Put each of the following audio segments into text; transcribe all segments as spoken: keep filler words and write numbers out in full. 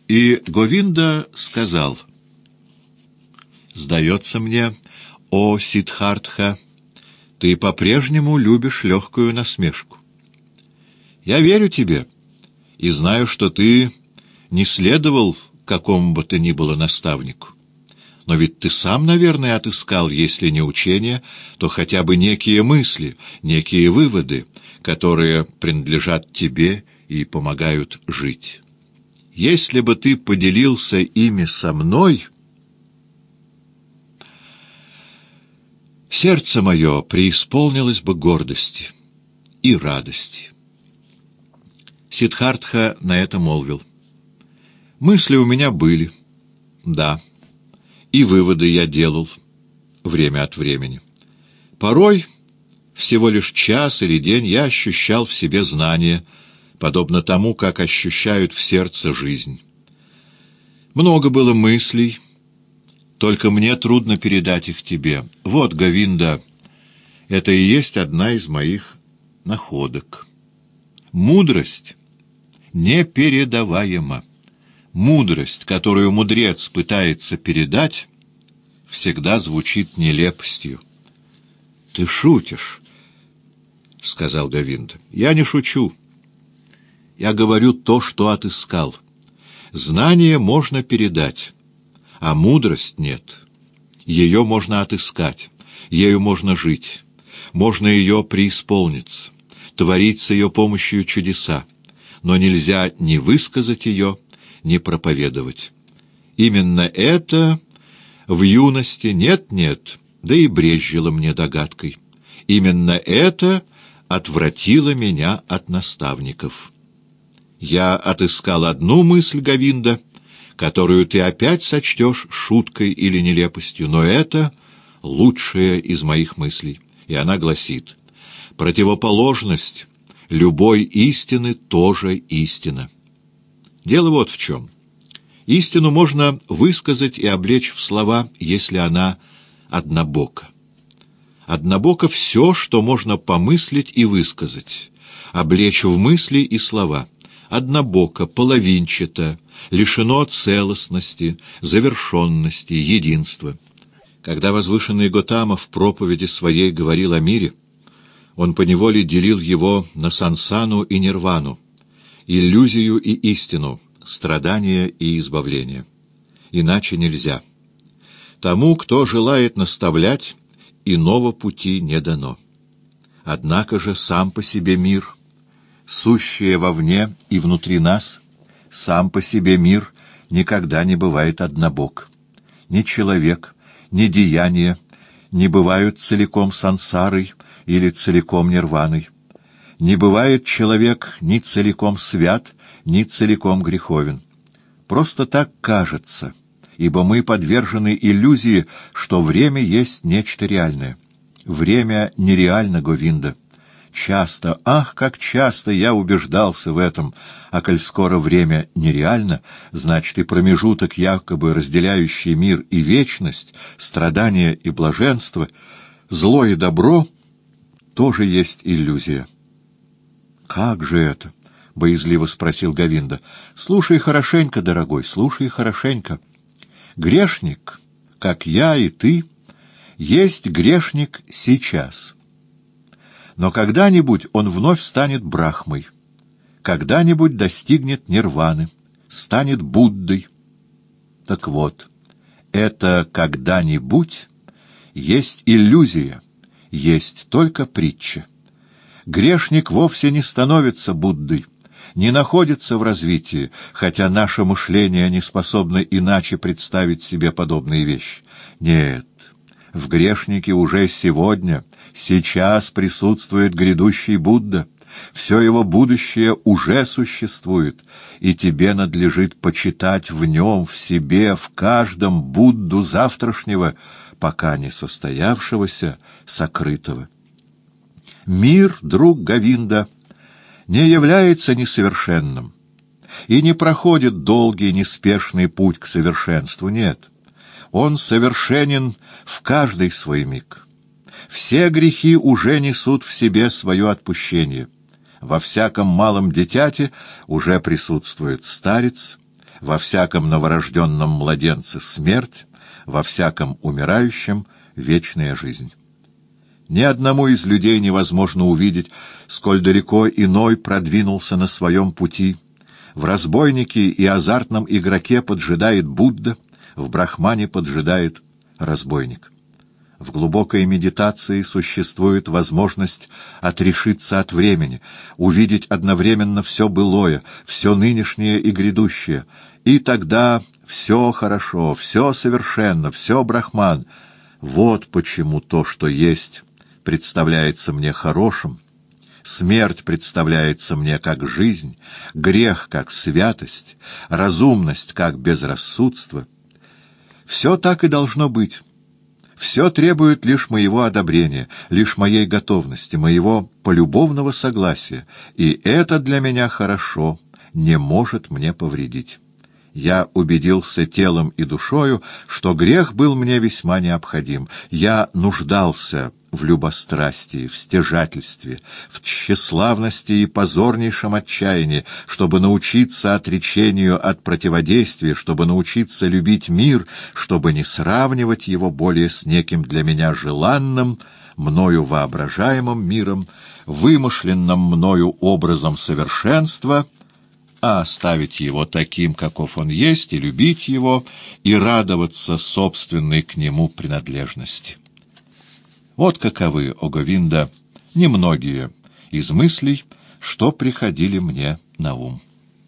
И Говинда сказал: «Сдается мне, о Сиддхартха, ты по-прежнему любишь легкую насмешку. Я верю тебе и знаю, что ты не следовал какому бы то ни было наставнику. Но ведь ты сам, наверное, отыскал, если не учение, то хотя бы некие мысли, некие выводы, которые принадлежат тебе и помогают жить. Если бы ты поделился ими со мной, сердце мое преисполнилось бы гордости и радости». Сиддхартха на это молвил: «Мысли у меня были, да, и выводы я делал время от времени. Порой, всего лишь час или день, я ощущал в себе знание, подобно тому, как ощущают в сердце жизнь. Много было мыслей, только мне трудно передать их тебе. Вот, Говинда, это и есть одна из моих находок. Мудрость непередаваема. Мудрость, которую мудрец пытается передать, всегда звучит нелепостью». «Ты шутишь», — сказал Говинда. «Я не шучу. Я говорю то, что отыскал. Знание можно передать, а мудрость нет. Ее можно отыскать, ею можно жить, можно ее преисполниться, творить с ее помощью чудеса, но нельзя ни высказать ее, ни проповедовать. Именно это в юности нет-нет, да и брезжило мне догадкой. Именно это отвратило меня от наставников. Я отыскал одну мысль, Говинда, которую ты опять сочтешь шуткой или нелепостью, но это лучшая из моих мыслей, и она гласит: противоположность любой истины тоже истина. Дело вот в чем. Истину можно высказать и облечь в слова, если она однобока. Однобоко все, что можно помыслить и высказать, облечь в мысли и слова. Однобоко, половинчато, лишено целостности, завершенности, единства. Когда возвышенный Готама в проповеди своей говорил о мире, он поневоле делил его на сансану и нирвану, иллюзию и истину, страдание и избавление. Иначе нельзя. Тому, кто желает наставлять, иного пути не дано. Однако же сам по себе мир, сущее вовне и внутри нас, сам по себе мир никогда не бывает однобок. Ни человек, ни деяние не бывают целиком сансарой или целиком нирваной. Не бывает человек ни целиком свят, ни целиком греховен. Просто так кажется, ибо мы подвержены иллюзии, что время есть нечто реальное. Время нереально, Говинда. Часто, ах, как часто я убеждался в этом, а коль скоро время нереально, значит и промежуток, якобы разделяющий мир и вечность, страдание и блаженство, зло и добро, тоже есть иллюзия. «Как же это?» — боязливо спросил Говинда. «Слушай хорошенько, дорогой, слушай хорошенько. Грешник, как я и ты, есть грешник сейчас. Но когда-нибудь он вновь станет Брахмой, когда-нибудь достигнет нирваны, станет Буддой. Так вот, это когда-нибудь есть иллюзия, есть только притча. Грешник вовсе не становится Буддой, не находится в развитии, хотя наше мышление не способно иначе представить себе подобные вещи. Нет, в грешнике уже сегодня, сейчас присутствует грядущий Будда. Все его будущее уже существует, и тебе надлежит почитать в нем, в себе, в каждом Будду завтрашнего, пока не состоявшегося, сокрытого. Мир, друг Говинда, не является несовершенным и не проходит долгий, неспешный путь к совершенству, нет. Он совершенен в каждый свой миг. Все грехи уже несут в себе свое отпущение. Во всяком малом дитяте уже присутствует старец, во всяком новорожденном младенце смерть, во всяком умирающем вечная жизнь. Ни одному из людей невозможно увидеть, сколь далеко иной продвинулся на своем пути. В разбойнике и азартном игроке поджидает Будда, в брахмане поджидает разбойник. В глубокой медитации существует возможность отрешиться от времени, увидеть одновременно все былое, все нынешнее и грядущее, и тогда все хорошо, все совершенно, все брахман. Вот почему то, что есть, представляется мне хорошим, смерть представляется мне как жизнь, грех как святость, разумность как безрассудство. Все так и должно быть. Все требует лишь моего одобрения, лишь моей готовности, моего полюбовного согласия, и это для меня хорошо, не может мне повредить. Я убедился телом и душою, что грех был мне весьма необходим. Я нуждался в любострастии, в стяжательстве, в тщеславности и позорнейшем отчаянии, чтобы научиться отречению от противодействия, чтобы научиться любить мир, чтобы не сравнивать его более с неким для меня желанным, мною воображаемым миром, вымышленным мною образом совершенства, а оставить его таким, каков он есть, и любить его, и радоваться собственной к нему принадлежности. Вот каковы, о Говинда, немногие из мыслей, что приходили мне на ум.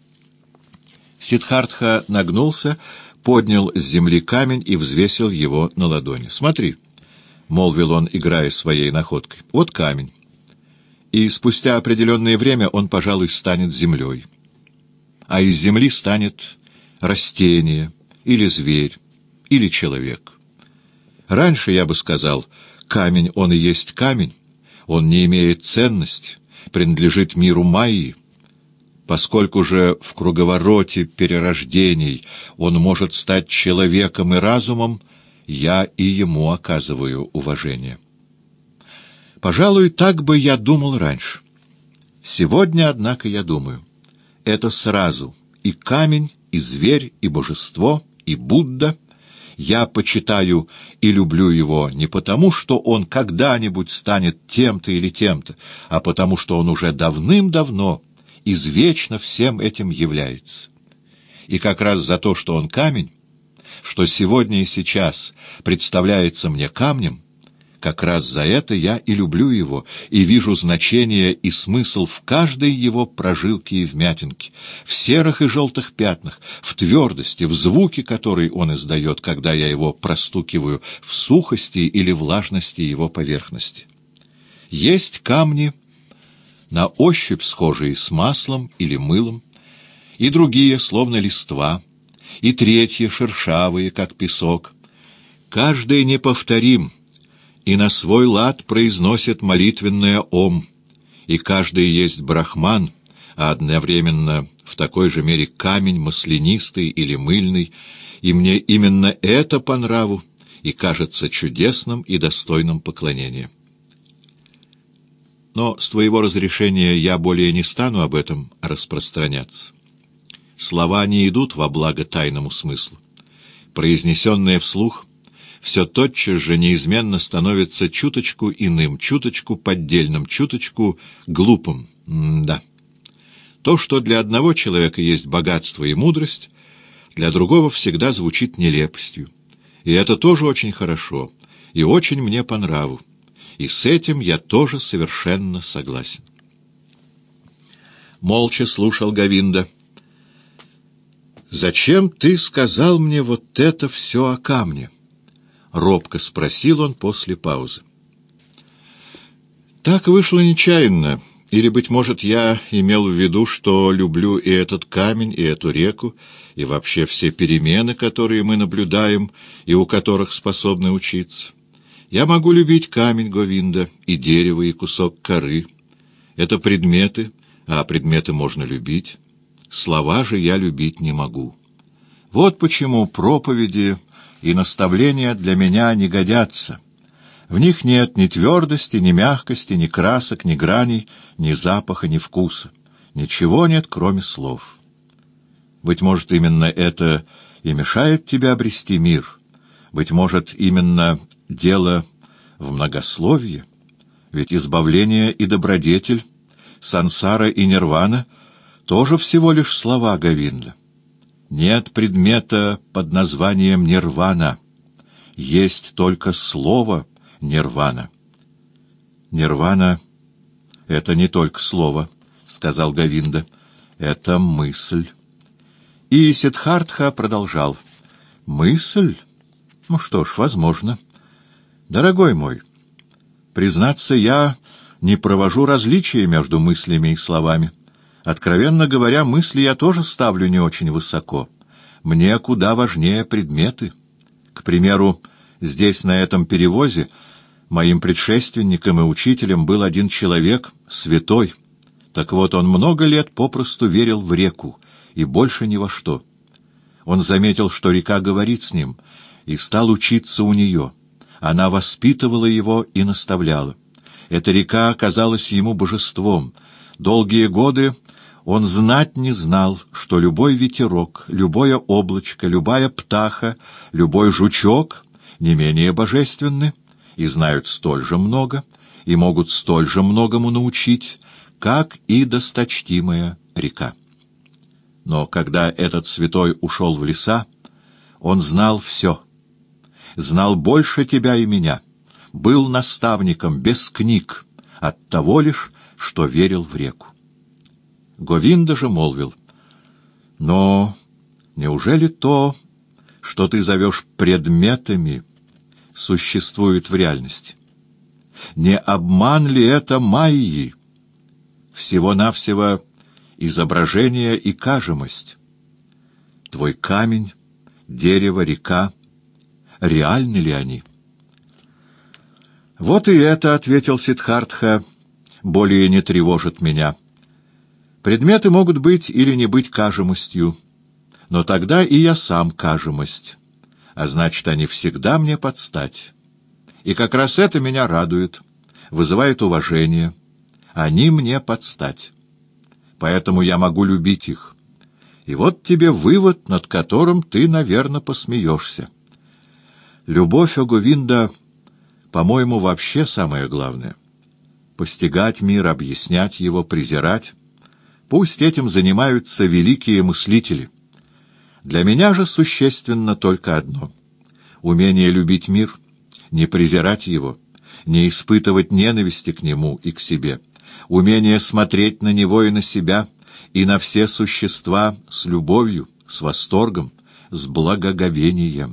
Сиддхартха нагнулся, поднял с земли камень и взвесил его на ладони. «Смотри», — молвил он, играя своей находкой, — «вот камень, и спустя определенное время он, пожалуй, станет землей, а из земли станет растение, или зверь, или человек. Раньше я бы сказал, камень он и есть камень, он не имеет ценности, принадлежит миру Майи. Поскольку же в круговороте перерождений он может стать человеком и разумом, я и ему оказываю уважение. Пожалуй, так бы я думал раньше. Сегодня, однако, я думаю, это сразу и камень, и зверь, и божество, и Будда. Я почитаю и люблю его не потому, что он когда-нибудь станет тем-то или тем-то, а потому, что он уже давным-давно извечно всем этим является. И как раз за то, что он камень, что сегодня и сейчас представляется мне камнем, как раз за это я и люблю его, и вижу значение и смысл в каждой его прожилке и вмятинке, в серых и желтых пятнах, в твердости, в звуке, который он издает, когда я его простукиваю, в сухости или влажности его поверхности. Есть камни, на ощупь схожие с маслом или мылом, и другие, словно листва, и третьи, шершавые, как песок. Каждый неповторим, и на свой лад произносит молитвенное «Ом», и каждый есть брахман, а одновременно в такой же мере камень маслянистый или мыльный, и мне именно это по нраву и кажется чудесным и достойным поклонения. Но с твоего разрешения я более не стану об этом распространяться. Слова не идут во благо тайному смыслу. Произнесенное вслух все тотчас же неизменно становится чуточку иным, чуточку поддельным, чуточку глупым. М-да. То, что для одного человека есть богатство и мудрость, для другого всегда звучит нелепостью. И это тоже очень хорошо, и очень мне по нраву. И с этим я тоже совершенно согласен. Молча слушал Говинда. «Зачем ты сказал мне вот это все о камне?» — робко спросил он после паузы. «Так вышло нечаянно. Или, быть может, я имел в виду, что люблю и этот камень, и эту реку, и вообще все перемены, которые мы наблюдаем, и у которых способны учиться. Я могу любить камень, Говинда, и дерево, и кусок коры. Это предметы, а предметы можно любить. Слова же я любить не могу. Вот почему проповеди и наставления для меня не годятся. В них нет ни твердости, ни мягкости, ни красок, ни граней, ни запаха, ни вкуса. Ничего нет, кроме слов. Быть может, именно это и мешает тебе обрести мир. Быть может, именно дело в многословии. Ведь избавление и добродетель, сансара и нирвана — тоже всего лишь слова Говинда. Нет предмета под названием нирвана. Есть только слово нирвана. Нирвана — это не только слово, — сказал Говинда. Это мысль. И Сиддхартха продолжал. Мысль? Ну что ж, возможно. Дорогой мой, признаться, я не провожу различия между мыслями и словами. Откровенно говоря, мысли я тоже ставлю не очень высоко. Мне куда важнее предметы. К примеру, здесь, на этом перевозе, моим предшественником и учителем был один человек, святой. Так вот, он много лет попросту верил в реку, и больше ни во что. Он заметил, что река говорит с ним, и стал учиться у нее. Она воспитывала его и наставляла. Эта река оказалась ему божеством. Долгие годы он знать не знал, что любой ветерок, любое облачко, любая птаха, любой жучок не менее божественны и знают столь же много, и могут столь же многому научить, как и досточтимая река. Но когда этот святой ушел в леса, он знал все. Знал больше тебя и меня, был наставником без книг, от того лишь, что верил в реку. Говинда же молвил: «Но неужели то, что ты зовешь предметами, существует в реальности? Не обман ли это майи? Всего-навсего изображение и кажемость. Твой камень, дерево, река — реальны ли они?» «Вот и это, — ответил Сиддхартха, — более не тревожит меня. Предметы могут быть или не быть кажемостью, но тогда и я сам кажемость, а значит, они всегда мне подстать. И как раз это меня радует, вызывает уважение. Они мне подстать. Поэтому я могу любить их. И вот тебе вывод, над которым ты, наверное, посмеешься. Любовь, о Говинда, по-моему, вообще самое главное. Постигать мир, объяснять его, презирать. Пусть этим занимаются великие мыслители. Для меня же существенно только одно — умение любить мир, не презирать его, не испытывать ненависти к нему и к себе, умение смотреть на него и на себя, и на все существа с любовью, с восторгом, с благоговением.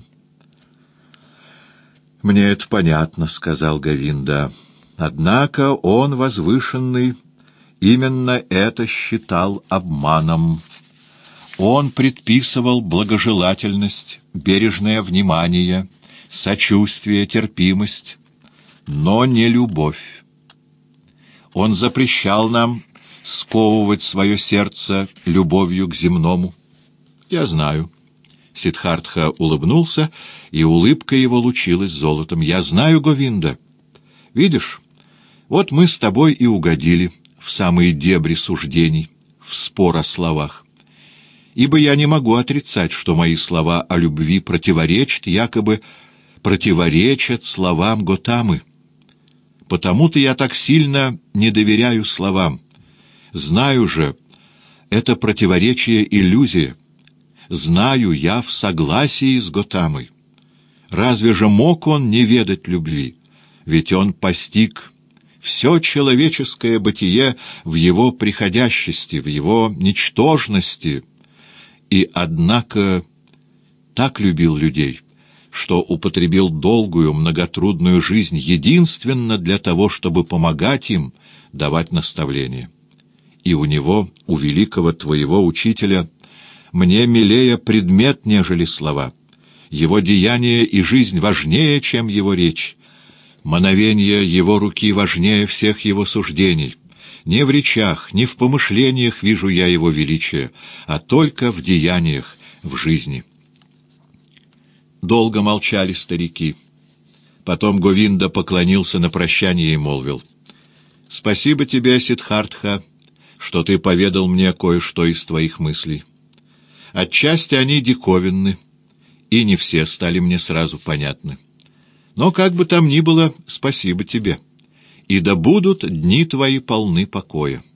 «Мне это понятно, — сказал Говинда. Однако он, возвышенный, именно это считал обманом. Он предписывал благожелательность, бережное внимание, сочувствие, терпимость, но не любовь. Он запрещал нам сковывать свое сердце любовью к земному. Я знаю». Сиддхартха улыбнулся, и улыбка его лучилась золотом. «Я знаю, Говинда. Видишь, вот мы с тобой и угодили в самые дебри суждений, в спор о словах. Ибо я не могу отрицать, что мои слова о любви противоречат, якобы противоречат словам Готамы. Потому-то я так сильно не доверяю словам. Знаю же, это противоречие — иллюзия. Знаю, я в согласии с Готамой. Разве же мог он не ведать любви? Ведь он постиг все человеческое бытие в его приходящести, в его ничтожности, и, однако, так любил людей, что употребил долгую, многотрудную жизнь единственно для того, чтобы помогать им, давать наставления. И у него, у великого твоего учителя, мне милее предмет, нежели слова. Его деяния и жизнь важнее, чем его речь. Мановение его руки важнее всех его суждений. Не в речах, не в помышлениях вижу я его величие, а только в деяниях, в жизни». Долго молчали старики. Потом Говинда поклонился на прощание и молвил: «Спасибо тебе, Сиддхартха, что ты поведал мне кое-что из твоих мыслей. Отчасти они диковинны, и не все стали мне сразу понятны. Но как бы там ни было, спасибо тебе, и да будут дни твои полны покоя.